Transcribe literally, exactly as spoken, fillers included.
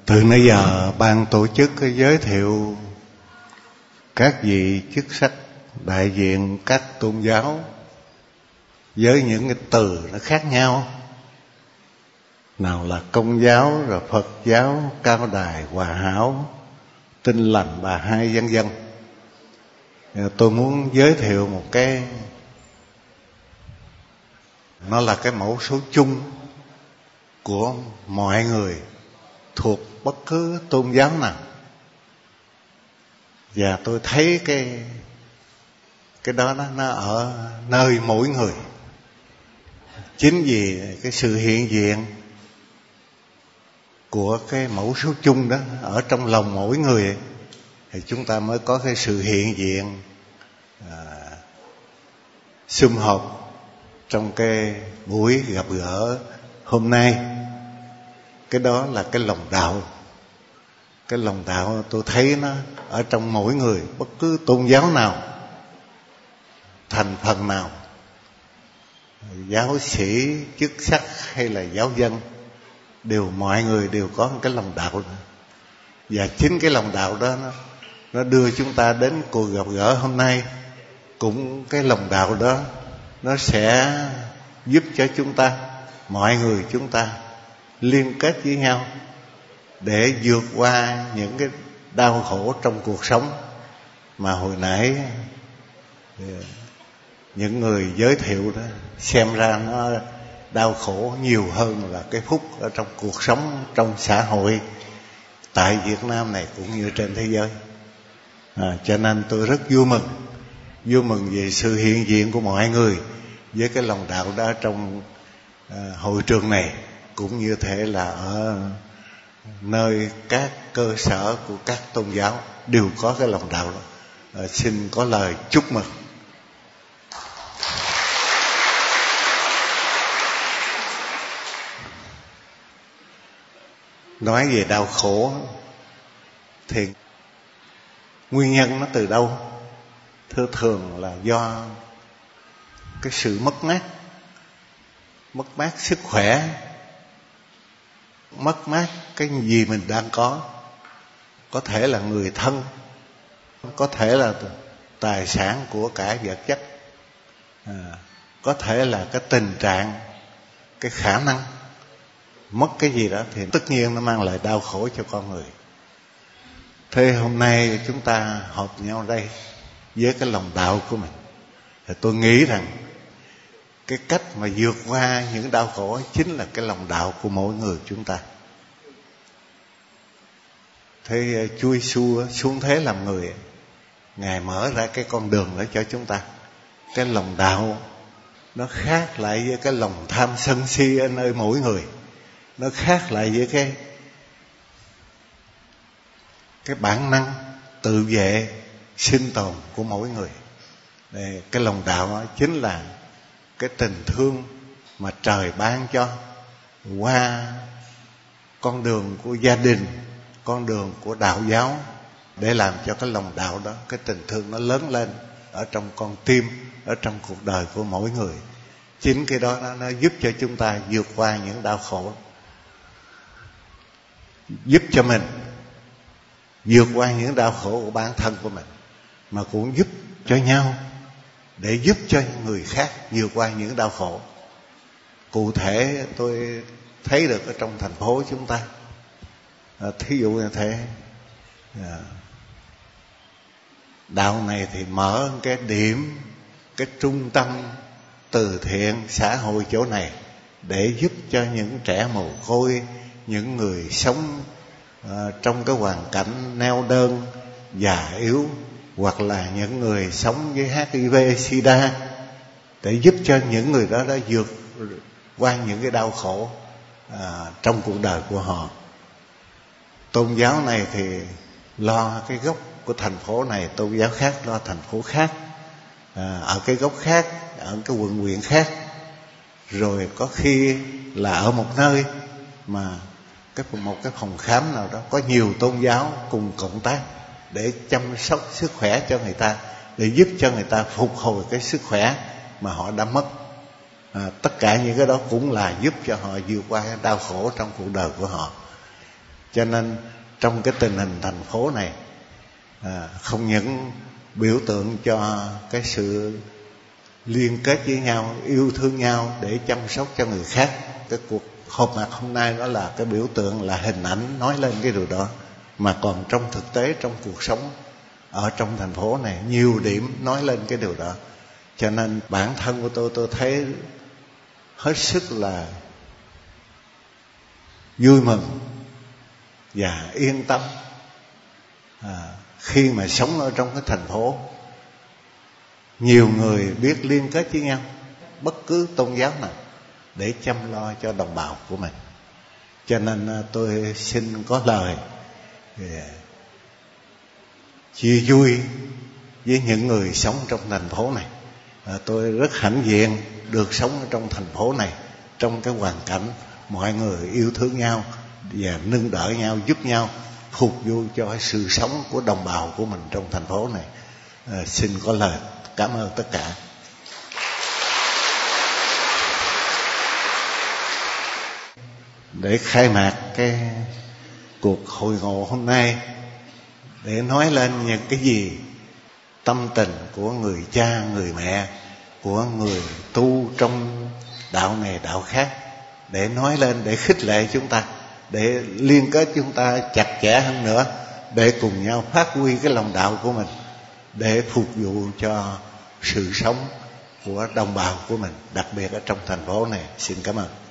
Từ nãy giờ ban tổ chức giới thiệu các vị chức sắc đại diện các tôn giáo với những cái từ nó khác nhau, nào là Công giáo, rồi Phật giáo, Cao Đài, Hòa Hảo, Tin Lành, Bà Hai, vân vân. Tôi muốn giới thiệu một cái, nó là cái mẫu số chung của mọi người thuộc bất cứ tôn giáo nào. Và tôi thấy cái cái đó nó, nó ở nơi mỗi người. Chính vì cái sự hiện diện của cái mẫu số chung đó ở trong lòng mỗi người ấy, thì chúng ta mới có cái sự hiện diện à, sum họp trong cái buổi gặp gỡ hôm nay. Cái đó là cái lòng đạo. Cái lòng đạo tôi thấy nó ở trong mỗi người, bất cứ tôn giáo nào, thành phần nào, giáo sĩ, chức sắc hay là giáo dân, đều mọi người đều có cái lòng đạo đó. Và chính cái lòng đạo đó nó, nó đưa chúng ta đến cuộc gặp gỡ hôm nay. Cũng cái lòng đạo đó nó sẽ giúp cho chúng ta, mọi người chúng ta liên kết với nhau để vượt qua những cái đau khổ trong cuộc sống mà hồi nãy những người giới thiệu đó, xem ra nó đau khổ nhiều hơn là cái phúc ở trong cuộc sống, trong xã hội tại Việt Nam này cũng như trên thế giới. À, cho nên tôi rất vui mừng, vui mừng về sự hiện diện của mọi người với cái lòng đạo đó trong à, hội trường này, cũng như thế là ở nơi các cơ sở của các tôn giáo đều có cái lòng đạo đó. À, xin có lời chúc mừng. Nói về đau khổ thì nguyên nhân nó từ đâu? Thưa thường là do cái sự mất mát, mất mát sức khỏe, mất mát cái gì mình đang có. Có thể là người thân, có thể là tài sản của cải vật chất, à, có thể là cái tình trạng, cái khả năng. Mất cái gì đó thì tất nhiên nó mang lại đau khổ cho con người. Thế hôm nay chúng ta họp nhau đây với cái lòng đạo của mình, thì tôi nghĩ rằng cái cách mà vượt qua những đau khổ chính là cái lòng đạo của mỗi người chúng ta. Thế Chúa Giêsu xuống thế làm người, Ngài mở ra cái con đường để cho chúng ta. Cái lòng đạo nó khác lại với cái lòng tham sân si ở nơi mỗi người. Nó khác lại với cái cái bản năng tự vệ sinh tồn của mỗi người. Để cái lòng đạo đó chính là cái tình thương mà trời ban cho qua con đường của gia đình, con đường của đạo giáo, để làm cho cái lòng đạo đó, cái tình thương nó lớn lên ở trong con tim, ở trong cuộc đời của mỗi người. Chính cái đó nó, nó giúp cho chúng ta vượt qua những đau khổ, giúp cho mình vượt qua những đau khổ của bản thân của mình, mà cũng giúp cho nhau để giúp cho người khác vượt qua những đau khổ. Cụ thể tôi thấy được ở trong thành phố chúng ta, à, thí dụ như thế, à, đạo này thì mở cái điểm, cái trung tâm từ thiện xã hội chỗ này để giúp cho những trẻ mồ côi, những người sống à, trong cái hoàn cảnh neo đơn, già yếu, hoặc là những người sống với hát i vê, sida, để giúp cho những người đó đã vượt qua những cái đau khổ à, trong cuộc đời của họ. Tôn giáo này thì lo cái gốc của thành phố này, tôn giáo khác lo thành phố khác, à, ở cái gốc khác, ở cái quận huyện khác. Rồi có khi là ở một nơi mà cái một cái phòng khám nào đó có nhiều tôn giáo cùng cộng tác để chăm sóc sức khỏe cho người ta, để giúp cho người ta phục hồi cái sức khỏe mà họ đã mất. À, tất cả những cái đó cũng là giúp cho họ vượt qua cái đau khổ trong cuộc đời của họ. Cho nên trong cái tình hình thành phố này, à, không những biểu tượng cho cái sự liên kết với nhau, yêu thương nhau để chăm sóc cho người khác. Cái cuộc họp mặt hôm nay đó là cái biểu tượng, là hình ảnh nói lên cái điều đó. Mà còn trong thực tế, trong cuộc sống ở trong thành phố này, nhiều điểm nói lên cái điều đó. Cho nên bản thân của tôi, tôi thấy hết sức là vui mừng và yên tâm à, khi mà sống ở trong cái thành phố nhiều người biết liên kết với nhau, bất cứ tôn giáo nào, để chăm lo cho đồng bào của mình. Cho nên tôi xin có lời chia vui với những người sống trong thành phố này. à, Tôi rất hãnh diện được sống ở trong thành phố này, trong cái hoàn cảnh mọi người yêu thương nhau và nâng đỡ nhau, giúp nhau, phục vụ cho sự sống của đồng bào của mình trong thành phố này. à, Xin có lời cảm ơn tất cả. Để khai mạc cái cuộc hội ngộ hôm nay, để nói lên những cái gì tâm tình của người cha, người mẹ, của người tu trong đạo này đạo khác, để nói lên, để khích lệ chúng ta, để liên kết chúng ta chặt chẽ hơn nữa, để cùng nhau phát huy cái lòng đạo của mình, để phục vụ cho sự sống của đồng bào của mình, đặc biệt ở trong thành phố này. Xin cảm ơn.